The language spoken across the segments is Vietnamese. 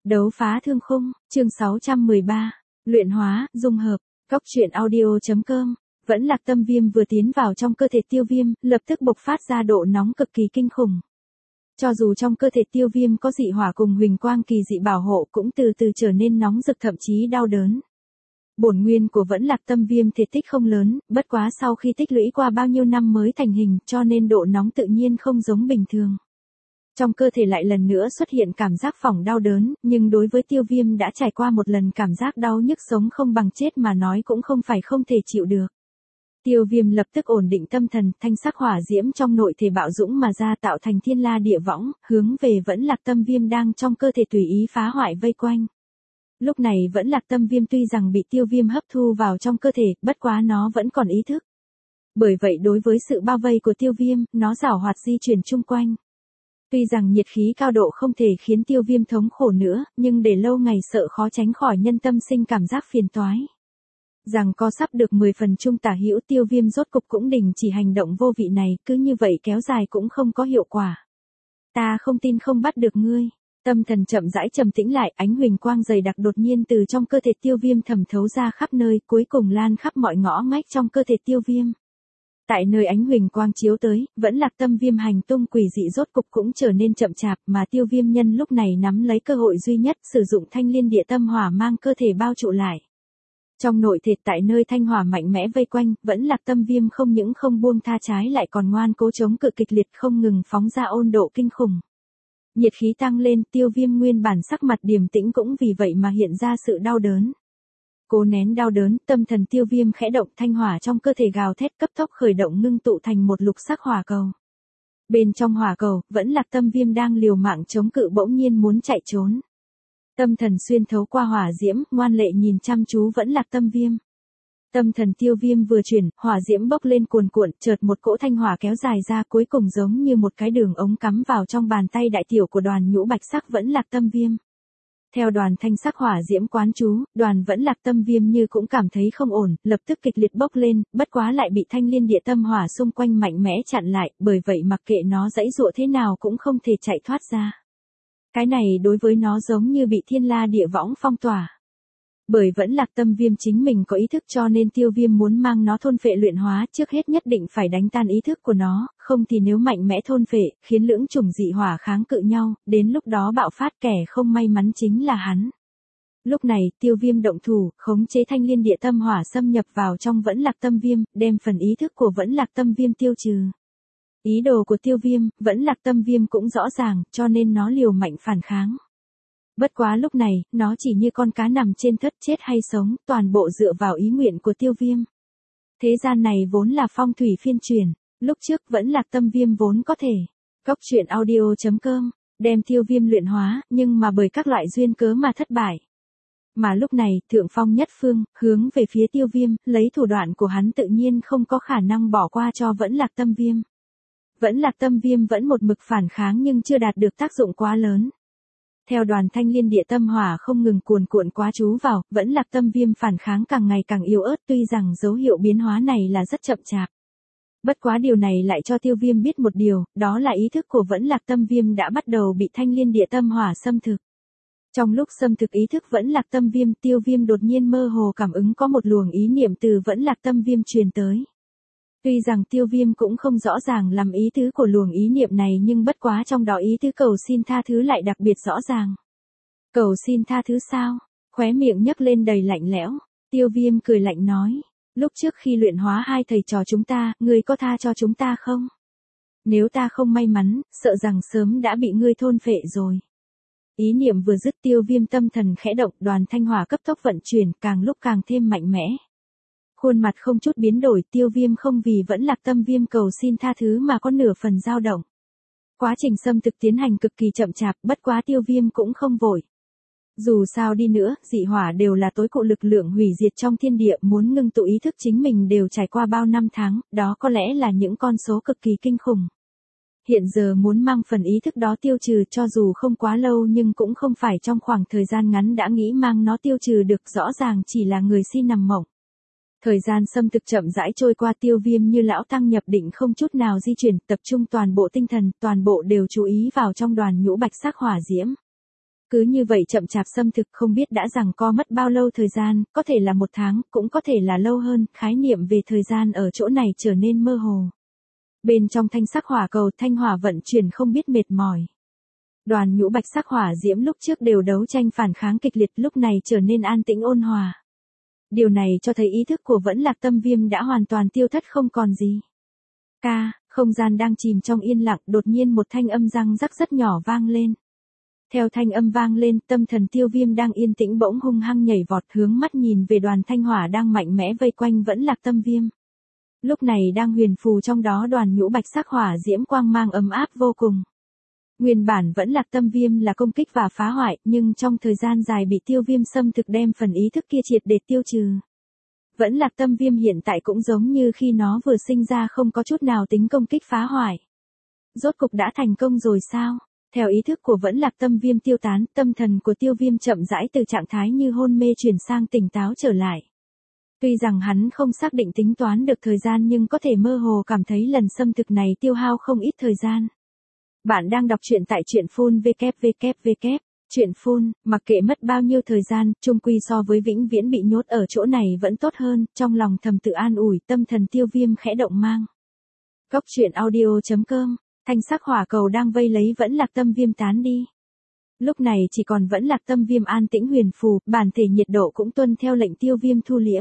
Đấu phá thương khung, chương 613. Luyện hóa, dung hợp. Góc truyện audio.com. Vẫn Lạc Tâm Viêm vừa tiến vào trong cơ thể Tiêu Viêm, lập tức bộc phát ra độ nóng cực kỳ kinh khủng. Cho dù trong cơ thể Tiêu Viêm có dị hỏa cùng huỳnh quang kỳ dị bảo hộ cũng từ từ trở nên nóng rực thậm chí đau đớn. Bổn nguyên của Vẫn Lạc Tâm Viêm thể tích không lớn, bất quá sau khi tích lũy qua bao nhiêu năm mới thành hình, cho nên độ nóng tự nhiên không giống bình thường. Trong cơ thể lại lần nữa xuất hiện cảm giác phỏng đau đớn, nhưng đối với Tiêu Viêm đã trải qua một lần cảm giác đau nhức sống không bằng chết mà nói cũng không phải không thể chịu được. Tiêu Viêm lập tức ổn định tâm thần, thanh sắc hỏa diễm trong nội thể bạo dũng mà ra tạo thành thiên la địa võng, hướng về Vẫn Lạc Tâm Viêm đang trong cơ thể tùy ý phá hoại vây quanh. Lúc này Vẫn Lạc Tâm Viêm tuy rằng bị Tiêu Viêm hấp thu vào trong cơ thể, bất quá nó vẫn còn ý thức. Bởi vậy đối với sự bao vây của Tiêu Viêm, nó giảo hoạt di chuyển chung quanh. Tuy rằng nhiệt khí cao độ không thể khiến Tiêu Viêm thống khổ nữa, nhưng để lâu ngày sợ khó tránh khỏi nhân tâm sinh cảm giác phiền toái. Rằng co sắp được 10 phần chung tả hữu, Tiêu Viêm rốt cục cũng đình chỉ hành động vô vị này, cứ như vậy kéo dài cũng không có hiệu quả. Ta không tin không bắt được ngươi. Tâm thần chậm rãi trầm tĩnh lại, ánh huỳnh quang dày đặc đột nhiên từ trong cơ thể Tiêu Viêm thẩm thấu ra khắp nơi, cuối cùng lan khắp mọi ngõ ngách trong cơ thể Tiêu Viêm. Tại nơi ánh huỳnh quang chiếu tới, Vẫn Lạc Tâm Viêm hành tung quỷ dị rốt cục cũng trở nên chậm chạp, mà Tiêu Viêm nhân lúc này nắm lấy cơ hội duy nhất, sử dụng Thanh Liên Địa Tâm Hỏa mang cơ thể bao trụ lại. Trong nội thể tại nơi thanh hỏa mạnh mẽ vây quanh, Vẫn Lạc Tâm Viêm không những không buông tha trái lại còn ngoan cố chống cự kịch liệt, không ngừng phóng ra ôn độ kinh khủng. Nhiệt khí tăng lên, Tiêu Viêm nguyên bản sắc mặt điềm tĩnh cũng vì vậy mà hiện ra sự đau đớn. Cố nén đau đớn, tâm thần Tiêu Viêm khẽ động, thanh hỏa trong cơ thể gào thét cấp tốc khởi động ngưng tụ thành một lục sắc hỏa cầu. Bên trong hỏa cầu, Vẫn Lạc Tâm Viêm đang liều mạng chống cự bỗng nhiên muốn chạy trốn. Tâm thần xuyên thấu qua hỏa diễm, ngoan lệ nhìn chăm chú Vẫn Lạc Tâm Viêm. Tâm thần Tiêu Viêm vừa chuyển, hỏa diễm bốc lên cuồn cuộn, chợt một cỗ thanh hỏa kéo dài ra, cuối cùng giống như một cái đường ống cắm vào trong bàn tay đại tiểu của Đoàn nhũ bạch sắc Vẫn Lạc Tâm Viêm. Theo đoàn thanh sắc hỏa diễm quán chú, Đoàn Vẫn Lạc Tâm Viêm như cũng cảm thấy không ổn, lập tức kịch liệt bốc lên, bất quá lại bị Thanh Liên Địa Tâm Hỏa xung quanh mạnh mẽ chặn lại, bởi vậy mặc kệ nó giãy giụa thế nào cũng không thể chạy thoát ra. Cái này đối với nó giống như bị thiên la địa võng phong tỏa. Bởi Vẫn Lạc Tâm Viêm chính mình có ý thức cho nên Tiêu Viêm muốn mang nó thôn phệ luyện hóa, trước hết nhất định phải đánh tan ý thức của nó, không thì nếu mạnh mẽ thôn phệ, khiến lưỡng chủng dị hỏa kháng cự nhau, đến lúc đó bạo phát kẻ không may mắn chính là hắn. Lúc này, Tiêu Viêm động thủ, khống chế Thanh Liên Địa Tâm Hỏa xâm nhập vào trong Vẫn Lạc Tâm Viêm, đem phần ý thức của Vẫn Lạc Tâm Viêm tiêu trừ. Ý đồ của Tiêu Viêm, Vẫn Lạc Tâm Viêm cũng rõ ràng, cho nên nó liều mạnh phản kháng. Bất quá lúc này, nó chỉ như con cá nằm trên thớt, chết hay sống, toàn bộ dựa vào ý nguyện của Tiêu Viêm. Thế gian này vốn là phong thủy phiên truyền, lúc trước Vẫn Lạc Tâm Viêm vốn có thể. Góc truyện audio.com, đem Tiêu Viêm luyện hóa, nhưng mà bởi các loại duyên cớ mà thất bại. Mà lúc này, Thượng Phong Nhất Phương, hướng về phía Tiêu Viêm, lấy thủ đoạn của hắn tự nhiên không có khả năng bỏ qua cho Vẫn Lạc Tâm Viêm. Vẫn Lạc Tâm Viêm vẫn một mực phản kháng nhưng chưa đạt được tác dụng quá lớn. Theo đoàn Thanh Liên Địa Tâm Hỏa không ngừng cuồn cuộn quá chú vào, Vẫn Lạc Tâm Viêm phản kháng càng ngày càng yếu ớt, tuy rằng dấu hiệu biến hóa này là rất chậm chạp. Bất quá điều này lại cho Tiêu Viêm biết một điều, đó là ý thức của Vẫn Lạc Tâm Viêm đã bắt đầu bị Thanh Liên Địa Tâm Hỏa xâm thực. Trong lúc xâm thực ý thức Vẫn Lạc Tâm Viêm, Tiêu Viêm đột nhiên mơ hồ cảm ứng có một luồng ý niệm từ Vẫn Lạc Tâm Viêm truyền tới. Tuy rằng Tiêu Viêm cũng không rõ ràng làm ý tứ của luồng ý niệm này nhưng bất quá trong đó ý tứ cầu xin tha thứ lại đặc biệt rõ ràng. Cầu xin tha thứ sao? Khóe miệng nhấc lên đầy lạnh lẽo. Tiêu Viêm cười lạnh nói. Lúc trước khi luyện hóa hai thầy trò chúng ta, ngươi có tha cho chúng ta không? Nếu ta không may mắn, sợ rằng sớm đã bị ngươi thôn phệ rồi. Ý niệm vừa dứt, Tiêu Viêm tâm thần khẽ động, đoàn thanh hỏa cấp tốc vận chuyển, càng lúc càng thêm mạnh mẽ. Khuôn mặt không chút biến đổi, Tiêu Viêm không vì Vẫn Lạc Tâm Viêm cầu xin tha thứ mà có nửa phần dao động. Quá trình xâm thực tiến hành cực kỳ chậm chạp, bất quá Tiêu Viêm cũng không vội. Dù sao đi nữa, dị hỏa đều là tối cụ lực lượng hủy diệt trong thiên địa, muốn ngưng tụ ý thức chính mình đều trải qua bao năm tháng, đó có lẽ là những con số cực kỳ kinh khủng. Hiện giờ muốn mang phần ý thức đó tiêu trừ cho dù không quá lâu nhưng cũng không phải trong khoảng thời gian ngắn đã nghĩ mang nó tiêu trừ được, rõ ràng chỉ là người si nằm mộng. Thời gian xâm thực chậm rãi trôi qua, Tiêu Viêm như lão tăng nhập định không chút nào di chuyển, tập trung toàn bộ tinh thần, toàn bộ đều chú ý vào trong đoàn nhũ bạch sắc hỏa diễm. Cứ như vậy chậm chạp xâm thực không biết đã rằng co mất bao lâu thời gian, có thể là 1 tháng, cũng có thể là lâu hơn, khái niệm về thời gian ở chỗ này trở nên mơ hồ. Bên trong thanh sắc hỏa cầu, thanh hỏa vận chuyển không biết mệt mỏi. Đoàn nhũ bạch sắc hỏa diễm lúc trước đều đấu tranh phản kháng kịch liệt, lúc này trở nên an tĩnh ôn hòa. Điều này cho thấy ý thức của Vẫn Lạc Tâm Viêm đã hoàn toàn tiêu thất không còn gì. Không gian đang chìm trong yên lặng, đột nhiên một thanh âm răng rắc rất nhỏ vang lên. Theo thanh âm vang lên, tâm thần Tiêu Viêm đang yên tĩnh bỗng hung hăng nhảy vọt, hướng mắt nhìn về đoàn thanh hỏa đang mạnh mẽ vây quanh Vẫn Lạc Tâm Viêm. Lúc này đang huyền phù trong đó đoàn nhũ bạch sắc hỏa diễm quang mang ấm áp vô cùng. Nguyên bản Vẫn Lạc Tâm Viêm là công kích và phá hoại, nhưng trong thời gian dài bị Tiêu Viêm xâm thực đem phần ý thức kia triệt để tiêu trừ. Vẫn Lạc Tâm Viêm hiện tại cũng giống như khi nó vừa sinh ra, không có chút nào tính công kích phá hoại. Rốt cục đã thành công rồi sao? Theo ý thức của Vẫn Lạc Tâm Viêm tiêu tán, tâm thần của Tiêu Viêm chậm rãi từ trạng thái như hôn mê chuyển sang tỉnh táo trở lại. Tuy rằng hắn không xác định tính toán được thời gian nhưng có thể mơ hồ cảm thấy lần xâm thực này tiêu hao không ít thời gian. Bạn đang đọc truyện tại truyện phun www. Truyện phun, mặc kệ mất bao nhiêu thời gian, chung quy so với vĩnh viễn bị nhốt ở chỗ này vẫn tốt hơn, trong lòng thầm tự an ủi, tâm thần Tiêu Viêm khẽ động mang. Góc truyện audio.com, thanh sắc hỏa cầu đang vây lấy Vẫn Lạc Tâm Viêm tán đi. Lúc này chỉ còn Vẫn Lạc Tâm Viêm an tĩnh huyền phù, bản thể nhiệt độ cũng tuân theo lệnh Tiêu Viêm thu liễm.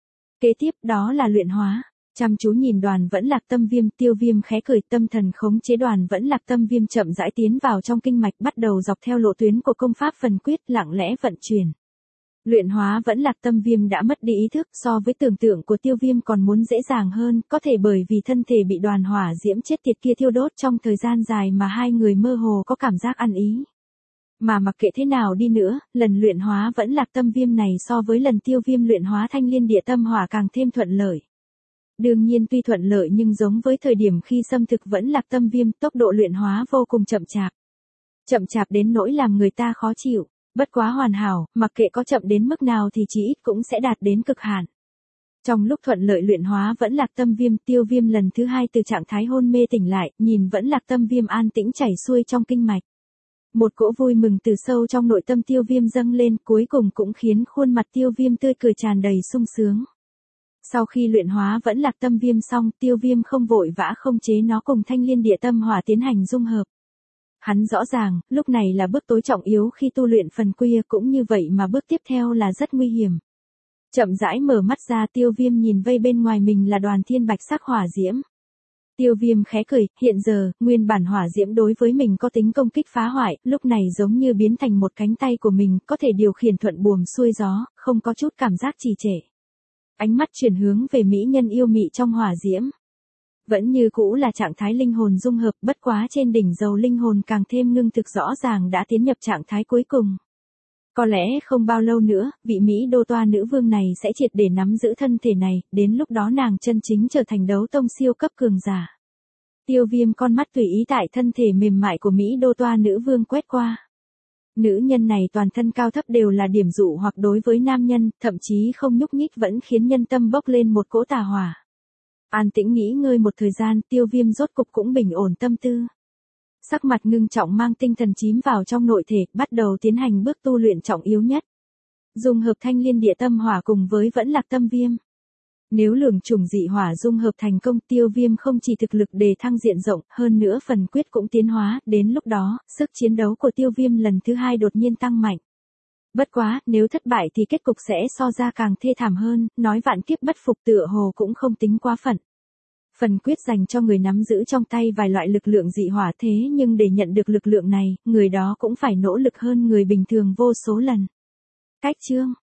Kế tiếp đó là luyện hóa. Chăm chú nhìn đoàn Vẫn Lạc Tâm Viêm, Tiêu Viêm khẽ cười, tâm thần khống chế đoàn Vẫn Lạc Tâm Viêm chậm rãi tiến vào trong kinh mạch, bắt đầu dọc theo lộ tuyến của công pháp phần quyết lặng lẽ vận chuyển. Luyện hóa Vẫn Lạc Tâm Viêm đã mất đi ý thức, so với tưởng tượng của Tiêu Viêm còn muốn dễ dàng hơn, có thể bởi vì thân thể bị đoàn hỏa diễm chết tiệt kia thiêu đốt trong thời gian dài mà hai người mơ hồ có cảm giác ăn ý. Mà mặc kệ thế nào đi nữa, lần luyện hóa Vẫn Lạc Tâm Viêm này so với lần Tiêu Viêm luyện hóa Thanh Liên Địa Tâm Hỏa càng thêm thuận lợi. Đương nhiên tuy thuận lợi nhưng giống với thời điểm khi xâm thực Vẫn Lạc Tâm Viêm, tốc độ luyện hóa vô cùng chậm chạp. Chậm chạp đến nỗi làm người ta khó chịu, bất quá hoàn hảo, mặc kệ có chậm đến mức nào thì chí ít cũng sẽ đạt đến cực hạn. Trong lúc thuận lợi luyện hóa Vẫn Lạc Tâm Viêm, Tiêu Viêm lần thứ hai từ trạng thái hôn mê tỉnh lại, nhìn Vẫn Lạc Tâm Viêm an tĩnh chảy xuôi trong kinh mạch. Một cỗ vui mừng từ sâu trong nội tâm Tiêu Viêm dâng lên, cuối cùng cũng khiến khuôn mặt Tiêu Viêm tươi cười tràn đầy sung sướng. Sau khi luyện hóa Vẫn Lạc Tâm Viêm xong, Tiêu Viêm không vội vã không chế nó cùng Thanh Liên Địa Tâm Hỏa tiến hành dung hợp. Hắn rõ ràng, lúc này là bước tối trọng yếu khi tu luyện phần quy, cũng như vậy mà bước tiếp theo là rất nguy hiểm. Chậm rãi mở mắt ra, Tiêu Viêm nhìn vây bên ngoài mình là đoàn thiên bạch sắc hỏa diễm. Tiêu Viêm khẽ cười, hiện giờ, nguyên bản hỏa diễm đối với mình có tính công kích phá hoại, lúc này giống như biến thành một cánh tay của mình, có thể điều khiển thuận buồm xuôi gió, không có chút cảm giác trì trệ. Ánh mắt chuyển hướng về mỹ nhân yêu mị trong hỏa diễm. Vẫn như cũ là trạng thái linh hồn dung hợp, bất quá trên đỉnh dầu linh hồn càng thêm ngưng thực, rõ ràng đã tiến nhập trạng thái cuối cùng. Có lẽ không bao lâu nữa, vị Mỹ Đô Toa nữ vương này sẽ triệt để nắm giữ thân thể này, đến lúc đó nàng chân chính trở thành đấu tông siêu cấp cường giả. Tiêu Viêm con mắt tùy ý tại thân thể mềm mại của Mỹ Đô Toa nữ vương quét qua. Nữ nhân này toàn thân cao thấp đều là điểm dụ hoặc đối với nam nhân, thậm chí không nhúc nhích vẫn khiến nhân tâm bốc lên một cỗ tà hỏa. An tĩnh nghỉ ngơi một thời gian, Tiêu Viêm rốt cục cũng bình ổn tâm tư. Sắc mặt ngưng trọng mang tinh thần chìm vào trong nội thể, bắt đầu tiến hành bước tu luyện trọng yếu nhất. Dung hợp Thanh Liên Địa Tâm Hỏa cùng với Vẫn Lạc Tâm Viêm. Nếu lường trùng dị hỏa dung hợp thành công, Tiêu Viêm không chỉ thực lực đề thăng diện rộng, hơn nữa phần quyết cũng tiến hóa, đến lúc đó, sức chiến đấu của Tiêu Viêm lần thứ hai đột nhiên tăng mạnh. Bất quá, nếu thất bại thì kết cục sẽ so ra càng thê thảm hơn, nói vạn kiếp bất phục tựa hồ cũng không tính quá phận. Phần quyết dành cho người nắm giữ trong tay vài loại lực lượng dị hỏa, thế nhưng để nhận được lực lượng này, người đó cũng phải nỗ lực hơn người bình thường vô số lần. Cách chương